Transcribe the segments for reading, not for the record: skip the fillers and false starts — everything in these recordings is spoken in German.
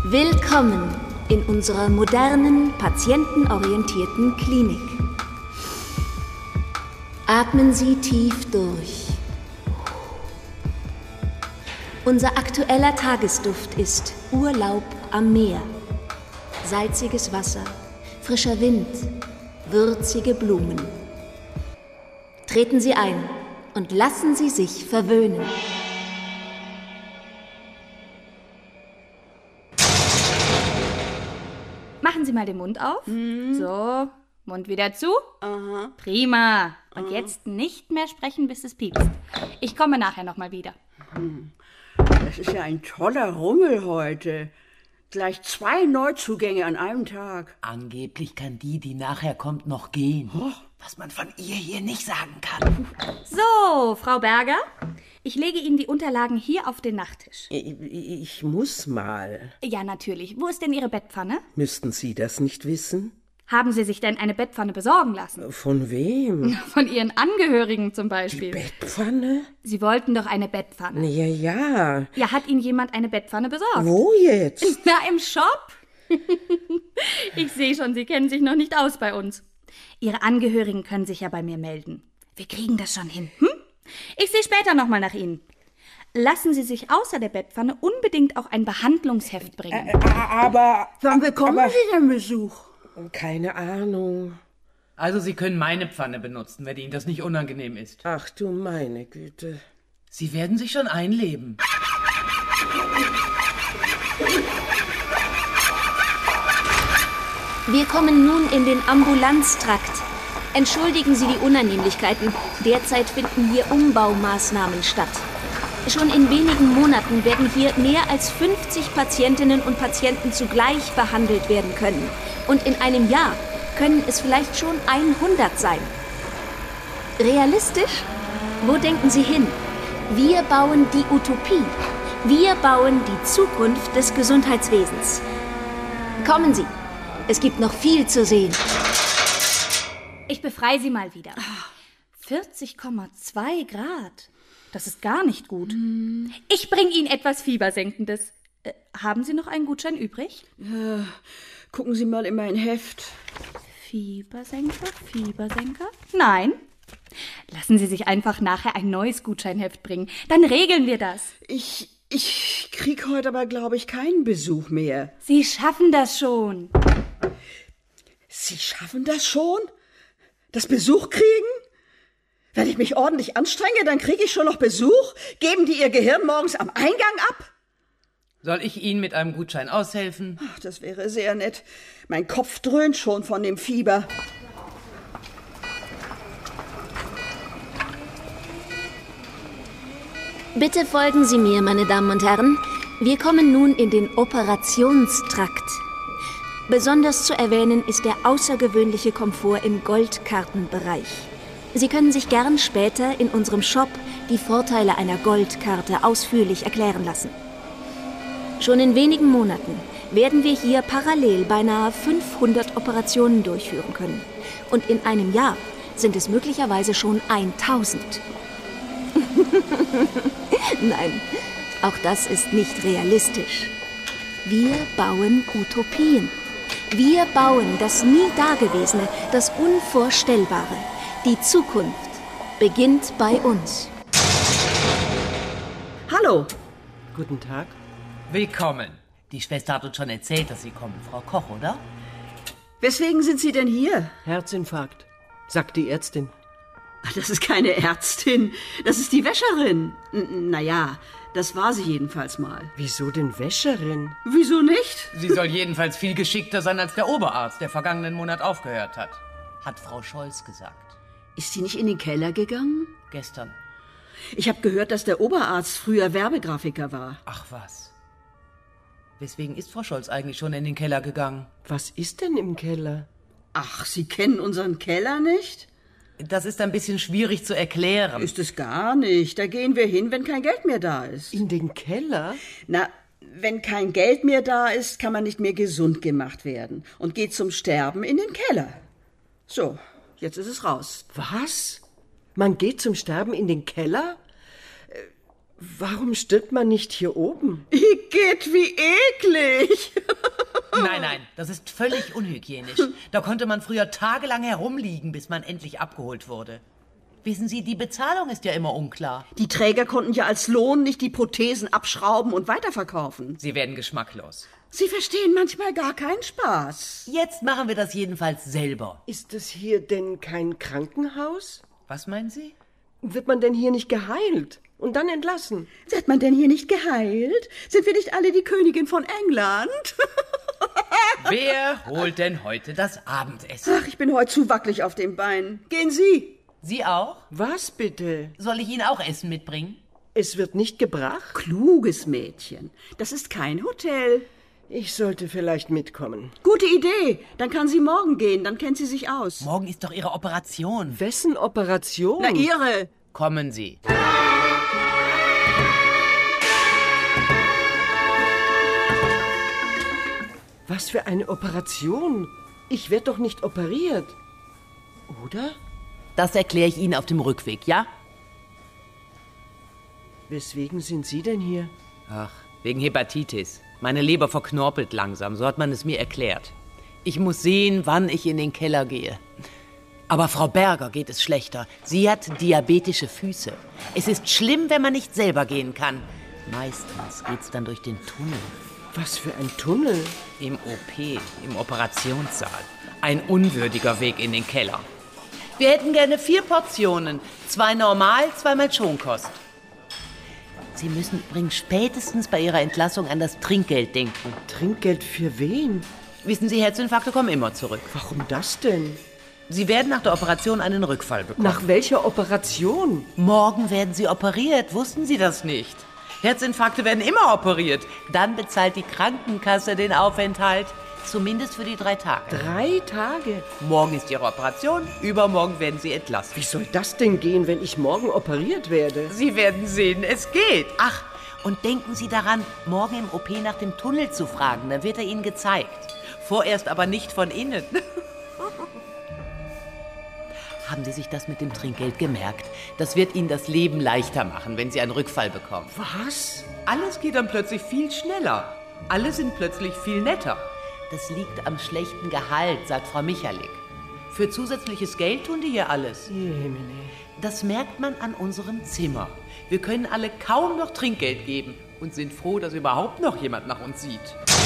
Willkommen in unserer modernen, patientenorientierten Klinik. Atmen Sie tief durch. Unser aktueller Tagesduft ist Urlaub am Meer. Salziges Wasser, frischer Wind, würzige Blumen. Treten Sie ein und lassen Sie sich verwöhnen. Machen Sie mal den Mund auf. So, Mund wieder zu. Aha. Prima. Und jetzt nicht mehr sprechen, bis es piepst. Ich komme nachher nochmal wieder. Das ist ja ein toller Rummel heute. Gleich 2 Neuzugänge an einem Tag. Angeblich kann die nachher kommt, noch gehen. Was man von ihr hier nicht sagen kann. So, Frau Berger, ich lege Ihnen die Unterlagen hier auf den Nachttisch. Ich muss mal. Ja, natürlich. Wo ist denn Ihre Bettpfanne? Müssten Sie das nicht wissen? Haben Sie sich denn eine Bettpfanne besorgen lassen? Von wem? Von Ihren Angehörigen zum Beispiel. Bettpfanne? Sie wollten doch eine Bettpfanne. Ja. Ja, hat Ihnen jemand eine Bettpfanne besorgt? Wo jetzt? Na, im Shop. Ich sehe schon, Sie kennen sich noch nicht aus bei uns. Ihre Angehörigen können sich ja bei mir melden. Wir kriegen das schon hin. Ich sehe später nochmal nach Ihnen. Lassen Sie sich außer der Bettpfanne unbedingt auch ein Behandlungsheft bringen. Aber... Wann bekommen Sie denn Besuch? Keine Ahnung. Also Sie können meine Pfanne benutzen, wenn Ihnen das nicht unangenehm ist. Ach du meine Güte. Sie werden sich schon einleben. Wir kommen nun in den Ambulanztrakt. Entschuldigen Sie die Unannehmlichkeiten. Derzeit finden hier Umbaumaßnahmen statt. Schon in wenigen Monaten werden hier mehr als 50 Patientinnen und Patienten zugleich behandelt werden können. Und in einem Jahr können es vielleicht schon 100 sein. Realistisch? Wo denken Sie hin? Wir bauen die Utopie. Wir bauen die Zukunft des Gesundheitswesens. Kommen Sie. Es gibt noch viel zu sehen. Ich befreie Sie mal wieder. 40,2 Grad. Das ist gar nicht gut. Ich bringe Ihnen etwas Fiebersenkendes. Haben Sie noch einen Gutschein übrig? Gucken Sie mal in mein Heft. Fiebersenker? Nein. Lassen Sie sich einfach nachher ein neues Gutscheinheft bringen. Dann regeln wir das. Ich krieg heute aber, glaube ich, keinen Besuch mehr. Sie schaffen das schon. Sie schaffen das schon? Das Besuch kriegen? Wenn ich mich ordentlich anstrenge, dann kriege ich schon noch Besuch? Geben die ihr Gehirn morgens am Eingang ab? Soll ich Ihnen mit einem Gutschein aushelfen? Ach, das wäre sehr nett. Mein Kopf dröhnt schon von dem Fieber. Bitte folgen Sie mir, meine Damen und Herren. Wir kommen nun in den Operationstrakt. Besonders zu erwähnen ist der außergewöhnliche Komfort im Goldkartenbereich. Sie können sich gern später in unserem Shop die Vorteile einer Goldkarte ausführlich erklären lassen. Schon in wenigen Monaten werden wir hier parallel beinahe 500 Operationen durchführen können. Und in einem Jahr sind es möglicherweise schon 1000. Nein, auch das ist nicht realistisch. Wir bauen Utopien. Wir bauen das nie Dagewesene, das Unvorstellbare. Die Zukunft beginnt bei uns. Hallo. Guten Tag. Willkommen. Die Schwester hat uns schon erzählt, dass Sie kommen. Frau Koch, oder? Weswegen sind Sie denn hier? Herzinfarkt, sagt die Ärztin. Ach, das ist keine Ärztin. Das ist die Wäscherin. Naja, das war sie jedenfalls mal. Wieso denn Wäscherin? Wieso nicht? Sie soll jedenfalls viel geschickter sein als der Oberarzt, der vergangenen Monat aufgehört hat. Hat Frau Scholz gesagt. Ist sie nicht in den Keller gegangen? Gestern. Ich habe gehört, dass der Oberarzt früher Werbegrafiker war. Ach was. Weswegen ist Frau Scholz eigentlich schon in den Keller gegangen? Was ist denn im Keller? Ach, Sie kennen unseren Keller nicht? Das ist ein bisschen schwierig zu erklären. Ist es gar nicht. Da gehen wir hin, wenn kein Geld mehr da ist. In den Keller? Na, wenn kein Geld mehr da ist, kann man nicht mehr gesund gemacht werden und geht zum Sterben in den Keller. So, jetzt ist es raus. Was? Man geht zum Sterben in den Keller? Warum stirbt man nicht hier oben? Igitt, wie eklig. Nein, das ist völlig unhygienisch. Da konnte man früher tagelang herumliegen, bis man endlich abgeholt wurde. Wissen Sie, die Bezahlung ist ja immer unklar. Die Träger konnten ja als Lohn nicht die Prothesen abschrauben und weiterverkaufen. Sie werden geschmacklos. Sie verstehen manchmal gar keinen Spaß. Jetzt machen wir das jedenfalls selber. Ist das hier denn kein Krankenhaus? Was meinen Sie? Wird man denn hier nicht geheilt und dann entlassen? Wird man denn hier nicht geheilt? Sind wir nicht alle die Königin von England? Wer holt denn heute das Abendessen? Ach, ich bin heute zu wackelig auf den Beinen. Gehen Sie. Sie auch? Was bitte? Soll ich Ihnen auch Essen mitbringen? Es wird nicht gebracht? Kluges Mädchen. Das ist kein Hotel. Ich sollte vielleicht mitkommen. Gute Idee. Dann kann sie morgen gehen. Dann kennt sie sich aus. Morgen ist doch Ihre Operation. Wessen Operation? Na, Ihre. Kommen Sie. Was für eine Operation? Ich werde doch nicht operiert. Oder? Das erkläre ich Ihnen auf dem Rückweg, ja? Weswegen sind Sie denn hier? Ach, wegen Hepatitis. Meine Leber verknorpelt langsam, so hat man es mir erklärt. Ich muss sehen, wann ich in den Keller gehe. Aber Frau Berger geht es schlechter. Sie hat diabetische Füße. Es ist schlimm, wenn man nicht selber gehen kann. Meistens geht's dann durch den Tunnel. Was für ein Tunnel? Im OP, im Operationssaal. Ein unwürdiger Weg in den Keller. Wir hätten gerne 4 Portionen. 2 normal, 2 Schonkost. Sie müssen übrigens spätestens bei Ihrer Entlassung an das Trinkgeld denken. Trinkgeld für wen? Wissen Sie, Herzinfarkte kommen immer zurück. Warum das denn? Sie werden nach der Operation einen Rückfall bekommen. Nach welcher Operation? Morgen werden Sie operiert. Wussten Sie das nicht? Herzinfarkte werden immer operiert. Dann bezahlt die Krankenkasse den Aufenthalt. Zumindest für die 3 Tage. 3 Tage? Morgen ist Ihre Operation, übermorgen werden Sie entlassen. Wie soll das denn gehen, wenn ich morgen operiert werde? Sie werden sehen, es geht. Ach, und denken Sie daran, morgen im OP nach dem Tunnel zu fragen. Dann wird er Ihnen gezeigt. Vorerst aber nicht von innen. Haben Sie sich das mit dem Trinkgeld gemerkt? Das wird Ihnen das Leben leichter machen, wenn Sie einen Rückfall bekommen. Was? Alles geht dann plötzlich viel schneller. Alle sind plötzlich viel netter. Das liegt am schlechten Gehalt, sagt Frau Michalik. Für zusätzliches Geld tun die hier alles. Jemine. Das merkt man an unserem Zimmer. Wir können alle kaum noch Trinkgeld geben und sind froh, dass überhaupt noch jemand nach uns sieht.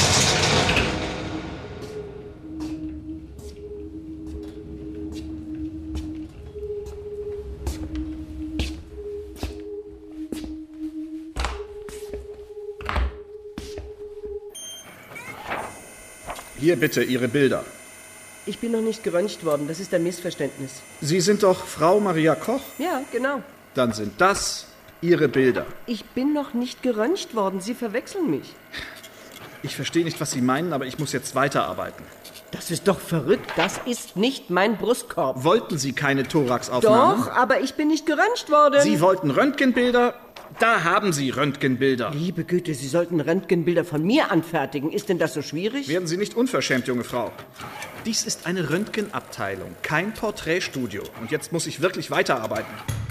Hier bitte Ihre Bilder. Ich bin noch nicht geröntgt worden, das ist ein Missverständnis. Sie sind doch Frau Maria Koch? Ja, genau. Dann sind das Ihre Bilder. Ich bin noch nicht geröntgt worden, Sie verwechseln mich. Ich verstehe nicht, was Sie meinen, aber ich muss jetzt weiterarbeiten. Das ist doch verrückt, das ist nicht mein Brustkorb. Wollten Sie keine Thoraxaufnahme? Doch, aber ich bin nicht geröntgt worden. Sie wollten Röntgenbilder? Da haben Sie Röntgenbilder. Liebe Güte, Sie sollten Röntgenbilder von mir anfertigen. Ist denn das so schwierig? Werden Sie nicht unverschämt, junge Frau. Dies ist eine Röntgenabteilung, kein Porträtstudio. Und jetzt muss ich wirklich weiterarbeiten.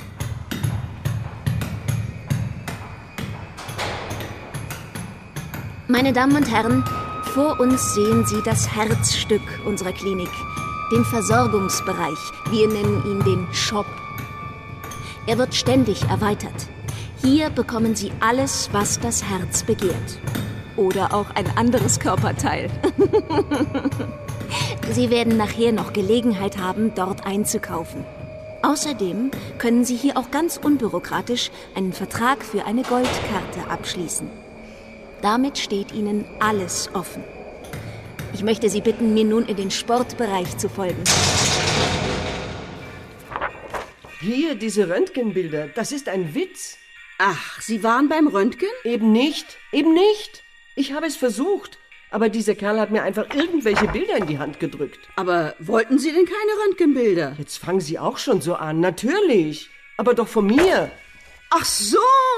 Meine Damen und Herren, vor uns sehen Sie das Herzstück unserer Klinik, den Versorgungsbereich. Wir nennen ihn den Shop. Er wird ständig erweitert. Hier bekommen Sie alles, was das Herz begehrt. Oder auch ein anderes Körperteil. Sie werden nachher noch Gelegenheit haben, dort einzukaufen. Außerdem können Sie hier auch ganz unbürokratisch einen Vertrag für eine Goldkarte abschließen. Damit steht Ihnen alles offen. Ich möchte Sie bitten, mir nun in den Sportbereich zu folgen. Hier, diese Röntgenbilder, das ist ein Witz. Ach, Sie waren beim Röntgen? Eben nicht, eben nicht. Ich habe es versucht, aber dieser Kerl hat mir einfach irgendwelche Bilder in die Hand gedrückt. Aber wollten Sie denn keine Röntgenbilder? Jetzt fangen Sie auch schon so an, natürlich. Aber doch von mir. Ach so!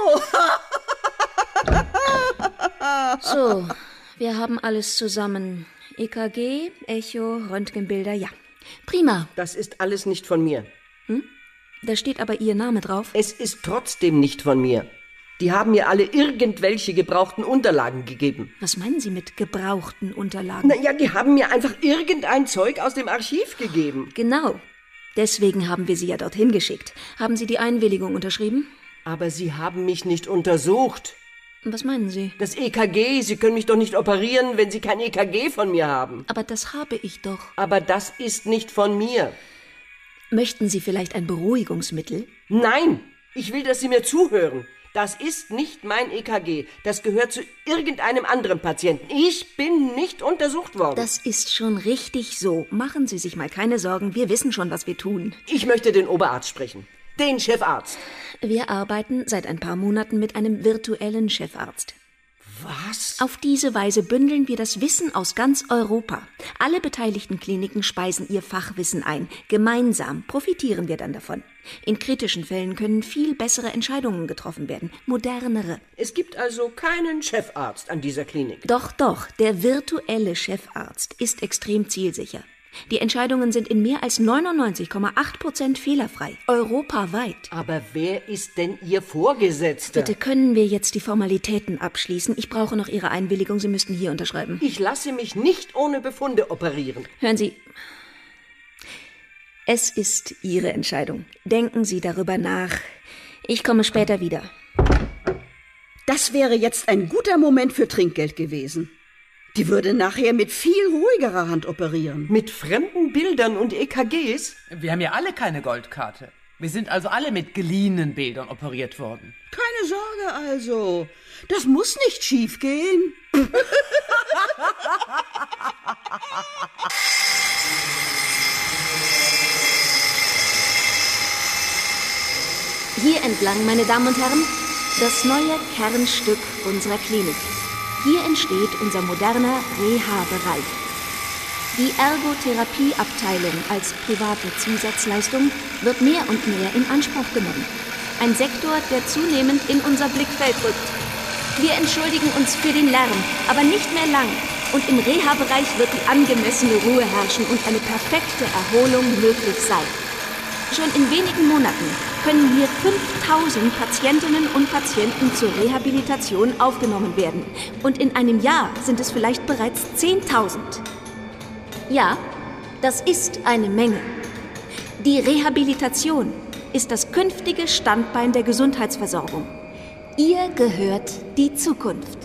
So, wir haben alles zusammen. EKG, Echo, Röntgenbilder, ja. Prima. Das ist alles nicht von mir. Da steht aber Ihr Name drauf. Es ist trotzdem nicht von mir. Die haben mir alle irgendwelche gebrauchten Unterlagen gegeben. Was meinen Sie mit gebrauchten Unterlagen? Naja, die haben mir einfach irgendein Zeug aus dem Archiv gegeben. Genau. Deswegen haben wir Sie ja dorthin geschickt. Haben Sie die Einwilligung unterschrieben? Aber Sie haben mich nicht untersucht. Was meinen Sie? Das EKG, Sie können mich doch nicht operieren, wenn Sie kein EKG von mir haben. Aber das habe ich doch. Aber das ist nicht von mir. Möchten Sie vielleicht ein Beruhigungsmittel? Nein, ich will, dass Sie mir zuhören. Das ist nicht mein EKG. Das gehört zu irgendeinem anderen Patienten. Ich bin nicht untersucht worden. Das ist schon richtig so. Machen Sie sich mal keine Sorgen. Wir wissen schon, was wir tun. Ich möchte den Oberarzt sprechen. Den Chefarzt. Wir arbeiten seit ein paar Monaten mit einem virtuellen Chefarzt. Was? Auf diese Weise bündeln wir das Wissen aus ganz Europa. Alle beteiligten Kliniken speisen ihr Fachwissen ein. Gemeinsam profitieren wir dann davon. In kritischen Fällen können viel bessere Entscheidungen getroffen werden, modernere. Es gibt also keinen Chefarzt an dieser Klinik. Doch, der virtuelle Chefarzt ist extrem zielsicher. Die Entscheidungen sind in mehr als 99,8% fehlerfrei, europaweit. Aber wer ist denn Ihr Vorgesetzter? Bitte können wir jetzt die Formalitäten abschließen? Ich brauche noch Ihre Einwilligung. Sie müssten hier unterschreiben. Ich lasse mich nicht ohne Befunde operieren. Hören Sie, es ist Ihre Entscheidung. Denken Sie darüber nach. Ich komme später wieder. Das wäre jetzt ein guter Moment für Trinkgeld gewesen. Die würde nachher mit viel ruhigerer Hand operieren. Mit fremden Bildern und EKGs? Wir haben ja alle keine Goldkarte. Wir sind also alle mit geliehenen Bildern operiert worden. Keine Sorge also. Das muss nicht schief gehen. Hier entlang, meine Damen und Herren, das neue Kernstück unserer Klinik. Hier entsteht unser moderner Reha-Bereich. Die Ergotherapieabteilung als private Zusatzleistung wird mehr und mehr in Anspruch genommen. Ein Sektor, der zunehmend in unser Blickfeld rückt. Wir entschuldigen uns für den Lärm, aber nicht mehr lang. Und im Reha-Bereich wird die angemessene Ruhe herrschen und eine perfekte Erholung möglich sein. Schon in wenigen Monaten können hier 5000 Patientinnen und Patienten zur Rehabilitation aufgenommen werden. Und in einem Jahr sind es vielleicht bereits 10.000. Ja, das ist eine Menge. Die Rehabilitation ist das künftige Standbein der Gesundheitsversorgung. Ihr gehört die Zukunft.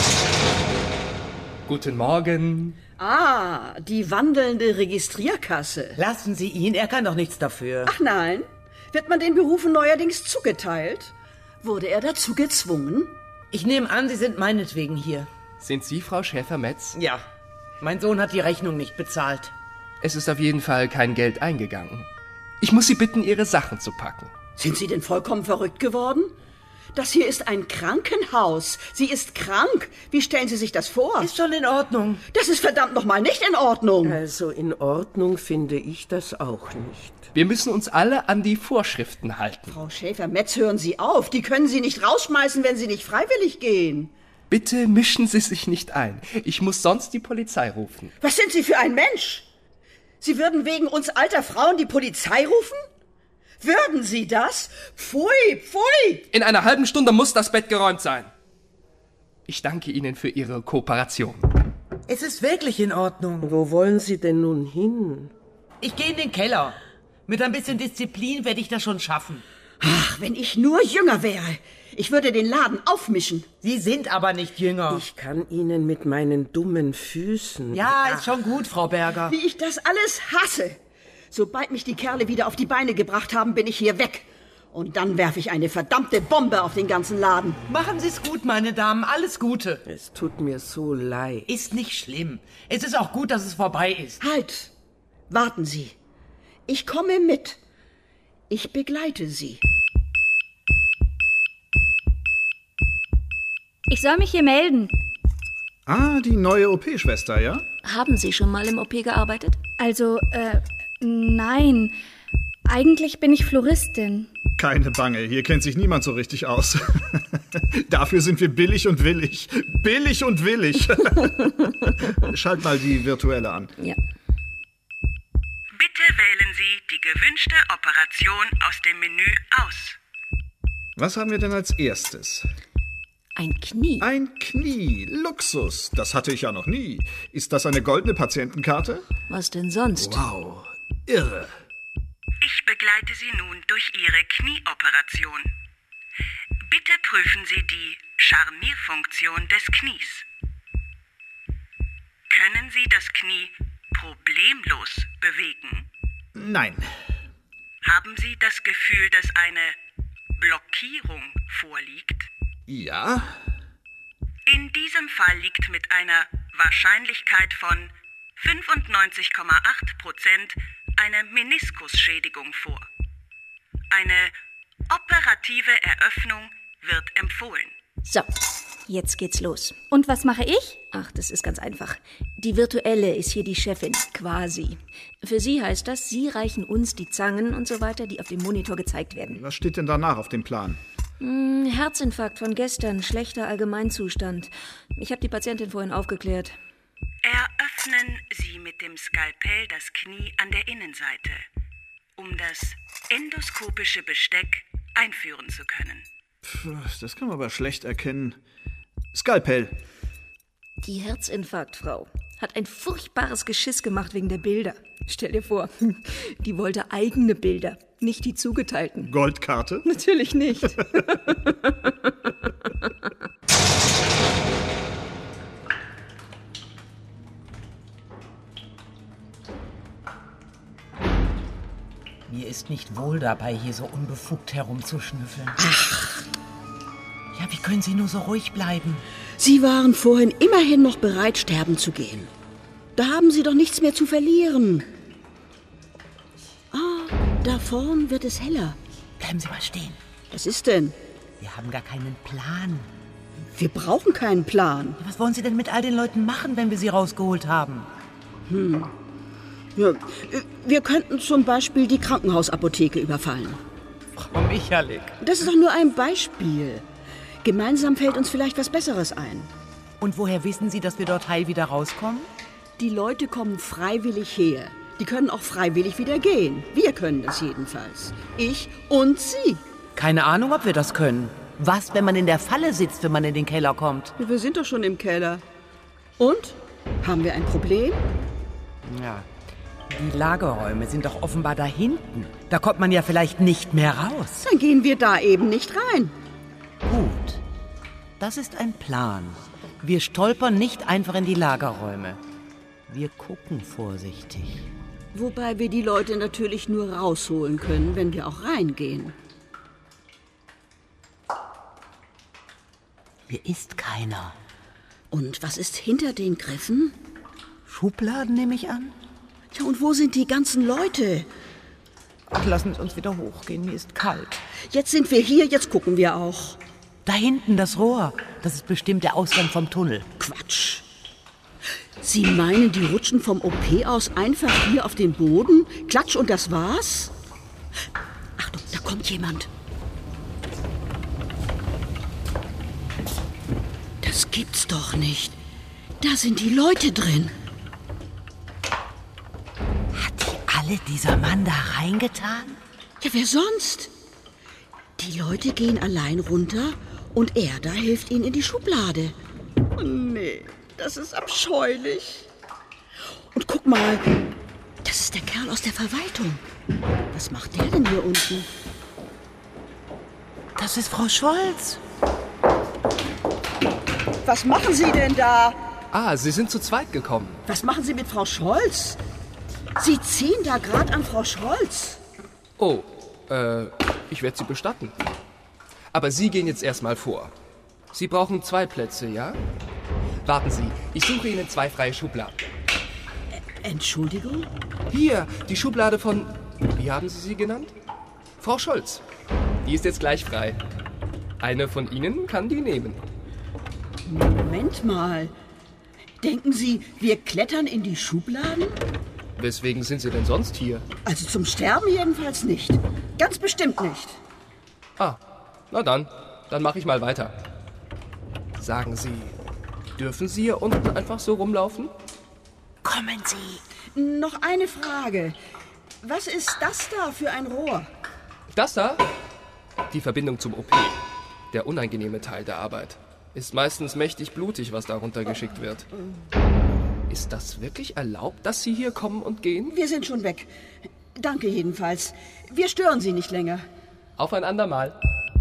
Guten Morgen. Ah, die wandelnde Registrierkasse. Lassen Sie ihn, er kann doch nichts dafür. Ach nein, wird man den Berufen neuerdings zugeteilt? Wurde er dazu gezwungen? Ich nehme an, Sie sind meinetwegen hier. Sind Sie Frau Schäfer-Metz? Ja, mein Sohn hat die Rechnung nicht bezahlt. Es ist auf jeden Fall kein Geld eingegangen. Ich muss Sie bitten, Ihre Sachen zu packen. Sind Sie denn vollkommen verrückt geworden? Das hier ist ein Krankenhaus. Sie ist krank. Wie stellen Sie sich das vor? Ist schon in Ordnung. Das ist verdammt nochmal nicht in Ordnung. Also in Ordnung finde ich das auch nicht. Wir müssen uns alle an die Vorschriften halten. Frau Schäfer-Metz, hören Sie auf. Die können Sie nicht rausschmeißen, wenn Sie nicht freiwillig gehen. Bitte mischen Sie sich nicht ein. Ich muss sonst die Polizei rufen. Was sind Sie für ein Mensch? Sie würden wegen uns alter Frauen die Polizei rufen? Würden Sie das? Pfui, pfui! In einer halben Stunde muss das Bett geräumt sein. Ich danke Ihnen für Ihre Kooperation. Es ist wirklich in Ordnung. Wo wollen Sie denn nun hin? Ich gehe in den Keller. Mit ein bisschen Disziplin werde ich das schon schaffen. Ach, wenn ich nur jünger wäre. Ich würde den Laden aufmischen. Sie sind aber nicht jünger. Ich kann Ihnen mit meinen dummen Füßen... Ja, ist schon gut, Frau Berger. Wie ich das alles hasse. Sobald mich die Kerle wieder auf die Beine gebracht haben, bin ich hier weg. Und dann werfe ich eine verdammte Bombe auf den ganzen Laden. Machen Sie es gut, meine Damen. Alles Gute. Es tut mir so leid. Ist nicht schlimm. Es ist auch gut, dass es vorbei ist. Halt! Warten Sie. Ich komme mit. Ich begleite Sie. Ich soll mich hier melden. Ah, die neue OP-Schwester, ja? Haben Sie schon mal im OP gearbeitet? Also, nein. Eigentlich bin ich Floristin. Keine Bange, hier kennt sich niemand so richtig aus. Dafür sind wir billig und willig. Billig und willig. Schalt mal die virtuelle an. Ja. Bitte wählen Sie die gewünschte Operation aus dem Menü aus. Was haben wir denn als erstes? Ein Knie? Ein Knie. Luxus. Das hatte ich ja noch nie. Ist das eine goldene Patientenkarte? Was denn sonst? Wow. Irre. Ich begleite Sie nun durch Ihre Knieoperation. Bitte prüfen Sie die Scharnierfunktion des Knies. Können Sie das Knie problemlos bewegen? Nein. Haben Sie das Gefühl, dass eine Blockierung vorliegt? Ja? In diesem Fall liegt mit einer Wahrscheinlichkeit von 95,8% eine Meniskusschädigung vor. Eine operative Eröffnung wird empfohlen. So, jetzt geht's los. Und was mache ich? Ach, das ist ganz einfach. Die Virtuelle ist hier die Chefin, quasi. Für sie heißt das, sie reichen uns die Zangen und so weiter, die auf dem Monitor gezeigt werden. Was steht denn danach auf dem Plan? Herzinfarkt von gestern, schlechter Allgemeinzustand. Ich habe die Patientin vorhin aufgeklärt. Eröffnen Sie mit dem Skalpell das Knie an der Innenseite, um das endoskopische Besteck einführen zu können. Das kann man aber schlecht erkennen. Skalpell. Die Herzinfarktfrau hat ein furchtbares Geschiss gemacht wegen der Bilder. Stell dir vor, die wollte eigene Bilder, nicht die zugeteilten. Goldkarte? Natürlich nicht. Mir ist nicht wohl dabei, hier so unbefugt herumzuschnüffeln. Ach. Ja, wie können Sie nur so ruhig bleiben? Sie waren vorhin immerhin noch bereit, sterben zu gehen. Da haben Sie doch nichts mehr zu verlieren. Da vorn wird es heller. Bleiben Sie mal stehen. Was ist denn? Wir haben gar keinen Plan. Wir brauchen keinen Plan. Ja, was wollen Sie denn mit all den Leuten machen, wenn wir sie rausgeholt haben? Ja, wir könnten zum Beispiel die Krankenhausapotheke überfallen. Frau Michalik. Das ist doch nur ein Beispiel. Gemeinsam fällt uns vielleicht was Besseres ein. Und woher wissen Sie, dass wir dort heil wieder rauskommen? Die Leute kommen freiwillig her. Die können auch freiwillig wieder gehen. Wir können das jedenfalls. Ich und Sie. Keine Ahnung, ob wir das können. Was, wenn man in der Falle sitzt, wenn man in den Keller kommt? Wir sind doch schon im Keller. Und? Haben wir ein Problem? Ja. Die Lagerräume sind doch offenbar da hinten. Da kommt man ja vielleicht nicht mehr raus. Dann gehen wir da eben nicht rein. Gut. Das ist ein Plan. Wir stolpern nicht einfach in die Lagerräume. Wir gucken vorsichtig. Wobei wir die Leute natürlich nur rausholen können, wenn wir auch reingehen. Hier ist keiner. Und was ist hinter den Griffen? Schubladen, nehme ich an? Tja, und wo sind die ganzen Leute? Ach, lassen Sie uns wieder hochgehen, mir ist kalt. Jetzt sind wir hier, jetzt gucken wir auch. Da hinten das Rohr. Das ist bestimmt der Ausgang vom Tunnel. Quatsch. Sie meinen, die rutschen vom OP aus einfach hier auf den Boden? Klatsch und das war's? Achtung, da kommt jemand. Das gibt's doch nicht. Da sind die Leute drin. Hat die alle dieser Mann da reingetan? Ja, wer sonst? Die Leute gehen allein runter und er da hilft ihnen in die Schublade. Oh, nee, das ist abscheulich. Und guck mal, das ist der Kerl aus der Verwaltung. Was macht der denn hier unten? Das ist Frau Scholz. Was machen Sie denn da? Ah, Sie sind zu zweit gekommen. Was machen Sie mit Frau Scholz? Sie ziehen da gerade an Frau Scholz. Oh, ich werde Sie bestatten. Aber Sie gehen jetzt erstmal vor. Sie brauchen 2 Plätze, ja? Warten Sie, ich suche Ihnen 2 freie Schubladen. Entschuldigung? Hier, die Schublade von... Wie haben Sie sie genannt? Frau Scholz. Die ist jetzt gleich frei. Eine von Ihnen kann die nehmen. Moment mal. Denken Sie, wir klettern in die Schubladen? Weswegen sind Sie denn sonst hier? Also zum Sterben jedenfalls nicht. Ganz bestimmt nicht. Ah, na dann mache ich mal weiter. Sagen Sie, dürfen Sie hier unten einfach so rumlaufen? Kommen Sie. Noch eine Frage. Was ist das da für ein Rohr? Das da? Die Verbindung zum OP. Der unangenehme Teil der Arbeit. Ist meistens mächtig blutig, was darunter geschickt wird. Ist das wirklich erlaubt, dass Sie hier kommen und gehen? Wir sind schon weg. Danke jedenfalls. Wir stören Sie nicht länger. Auf ein andermal.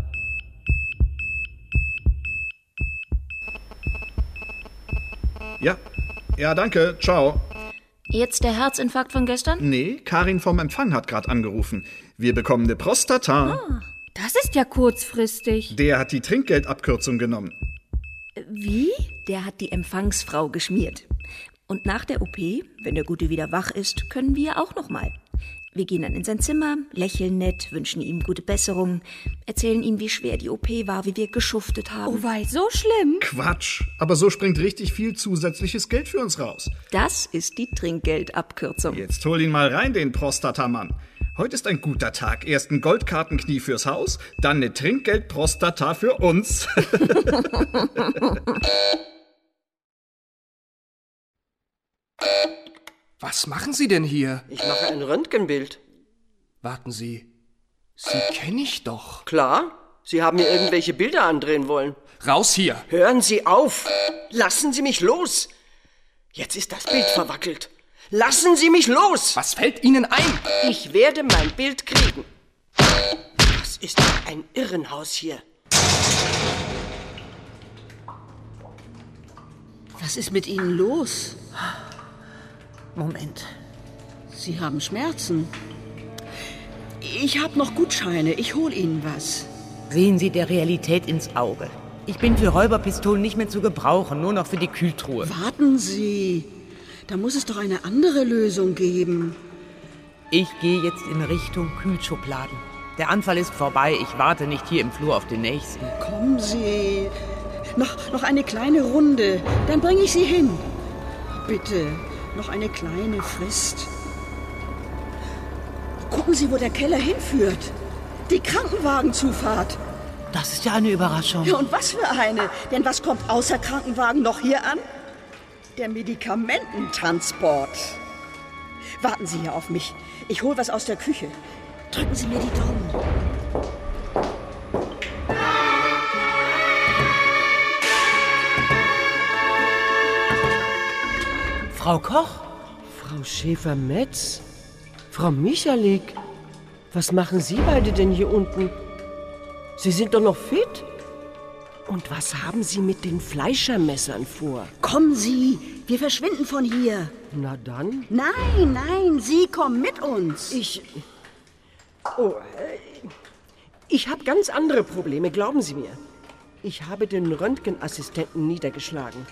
Ja, danke. Ciao. Jetzt der Herzinfarkt von gestern? Nee, Karin vom Empfang hat gerade angerufen. Wir bekommen eine Prostata. Das ist ja kurzfristig. Der hat die Trinkgeldabkürzung genommen. Wie? Der hat die Empfangsfrau geschmiert. Und nach der OP, wenn der Gute wieder wach ist, können wir auch noch mal. Wir gehen dann in sein Zimmer, lächeln nett, wünschen ihm gute Besserung, erzählen ihm, wie schwer die OP war, wie wir geschuftet haben. Oh wei, so schlimm? Quatsch. Aber so springt richtig viel zusätzliches Geld für uns raus. Das ist die Trinkgeldabkürzung. Jetzt hol ihn mal rein, den Prostatamann. Heute ist ein guter Tag. Erst ein Goldkartenknie fürs Haus, dann eine Trinkgeldprostata für uns. Was machen Sie denn hier? Ich mache ein Röntgenbild. Warten Sie. Sie kenne ich doch. Klar, Sie haben mir irgendwelche Bilder andrehen wollen. Raus hier! Hören Sie auf! Lassen Sie mich los! Jetzt ist das Bild verwackelt. Lassen Sie mich los! Was fällt Ihnen ein? Ich werde mein Bild kriegen. Das ist ein Irrenhaus hier. Was ist mit Ihnen los? Moment. Sie haben Schmerzen. Ich habe noch Gutscheine. Ich hol Ihnen was. Sehen Sie der Realität ins Auge. Ich bin für Räuberpistolen nicht mehr zu gebrauchen, nur noch für die Kühltruhe. Warten Sie. Da muss es doch eine andere Lösung geben. Ich gehe jetzt in Richtung Kühlschubladen. Der Anfall ist vorbei. Ich warte nicht hier im Flur auf den nächsten. Kommen Sie. Noch eine kleine Runde. Dann bringe ich Sie hin. Bitte, noch eine kleine Frist. Gucken Sie, wo der Keller hinführt. Die Krankenwagenzufahrt. Das ist ja eine Überraschung. Ja, und was für eine? Denn was kommt außer Krankenwagen noch hier an? Der Medikamententransport. Warten Sie hier auf mich. Ich hol was aus der Küche. Drücken Sie mir die Daumen. Frau Koch? Frau Schäfer-Metz? Frau Michalik? Was machen Sie beide denn hier unten? Sie sind doch noch fit? Und was haben Sie mit den Fleischermessern vor? Kommen Sie, wir verschwinden von hier. Na dann. Nein, Sie kommen mit uns. Ich habe ganz andere Probleme, glauben Sie mir. Ich habe den Röntgenassistenten niedergeschlagen.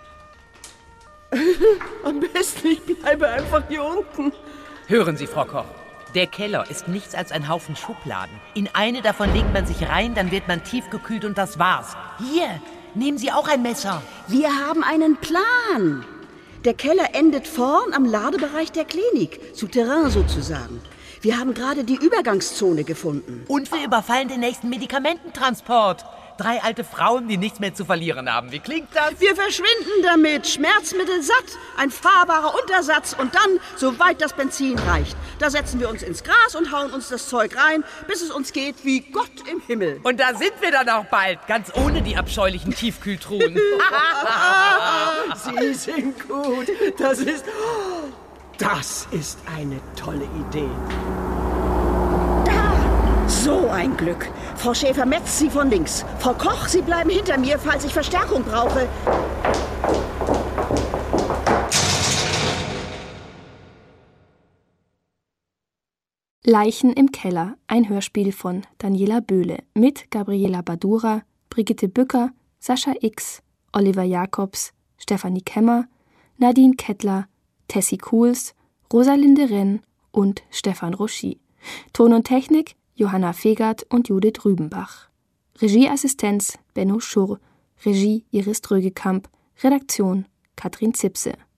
Am besten, ich bleibe einfach hier unten. Hören Sie, Frau Koch. Der Keller ist nichts als ein Haufen Schubladen. In eine davon legt man sich rein, dann wird man tiefgekühlt und das war's. Hier, nehmen Sie auch ein Messer. Wir haben einen Plan. Der Keller endet vorn am Ladebereich der Klinik, Souterrain sozusagen. Wir haben gerade die Übergangszone gefunden. Und wir überfallen den nächsten Medikamententransport. 3 alte Frauen, die nichts mehr zu verlieren haben. Wie klingt das? Wir verschwinden damit. Schmerzmittel satt, ein fahrbarer Untersatz und dann, soweit das Benzin reicht. Da setzen wir uns ins Gras und hauen uns das Zeug rein, bis es uns geht wie Gott im Himmel. Und da sind wir dann auch bald, ganz ohne die abscheulichen Tiefkühltruhen. Sie sind gut. Das ist eine tolle Idee. So ein Glück. Frau Schäfer-Metz, Sie von links. Frau Koch, Sie bleiben hinter mir, falls ich Verstärkung brauche. Leichen im Keller, ein Hörspiel von Daniela Böhle mit Gabriela Badura, Brigitte Bücker, Sascha X, Oliver Jacobs, Stefanie Kemmer, Nadine Kettler, Tessie Kuhls, Rosalinde Renn und Stefan Roschi. Ton und Technik Johanna Fegert und Judith Rübenbach. Regieassistenz Benno Schurr. Regie Iris Drögekamp. Redaktion Katrin Zipse.